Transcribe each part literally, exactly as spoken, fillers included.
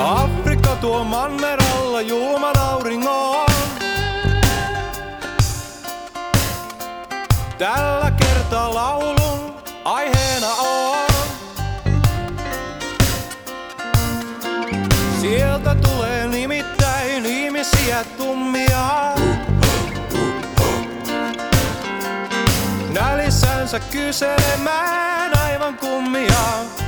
Afrikka tuo manneralla julman auringon. Tällä kertaa laulun aiheena on. Sieltä tulee nimittäin ihmisiä tummia. Nälissänsä kyselemään aivan kummia.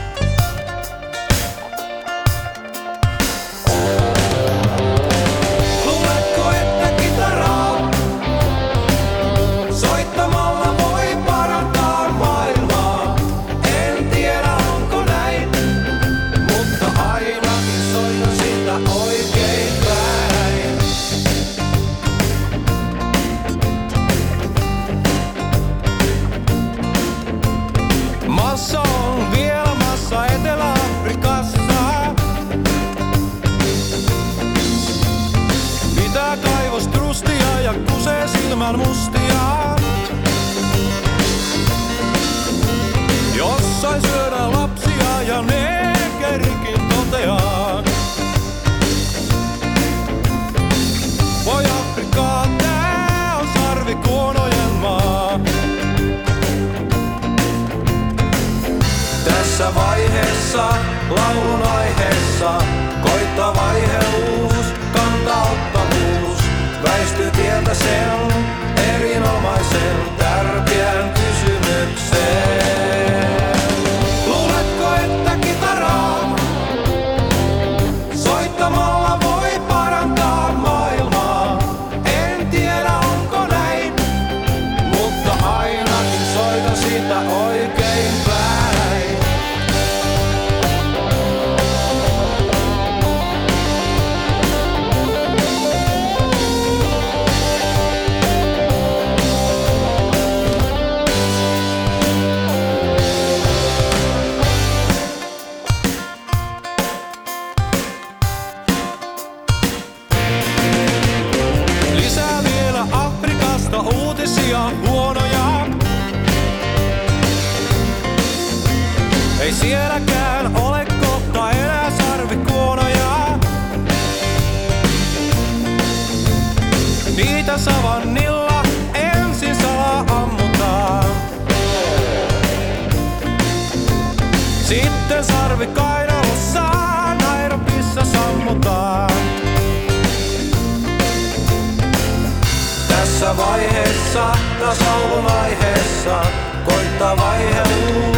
Luuletko, että kitaraa soittamalla voi parantaa maailmaa? En tiedä onko näin, mutta ainakin soitan sitä oikein päin. Massa on vielä massa Etelä-Afrikassa. Pitää kaivostrustia ja kusee silmän mustia. Jossain syödään lapsia ja neekerikin toteaa. Voi Afrikkaa, tää on sarvikuonojen maa. Tässä vaiheessa, laulun aiheessa, koittaa vaiheus, kantauttavuus. Väisty tieltä sen erinomaisen tärkeän kysymyksen. Luuletko, että kitaraa soittamalla voi parantaa maailmaa? En tiedä onko näin, mutta ainakin soitan sitä oikein päin. Lisää vielä Afrikasta uutisia huonoja. Ei sielläkään ole kohta enää sarvikuonoja. Niitä savannilla ensin salaa ammutaan. Sitten sarvikainalossa Nairobissa sammutaan. Tässä vaiheessa, taas laulun aiheessa, koittaa vaihe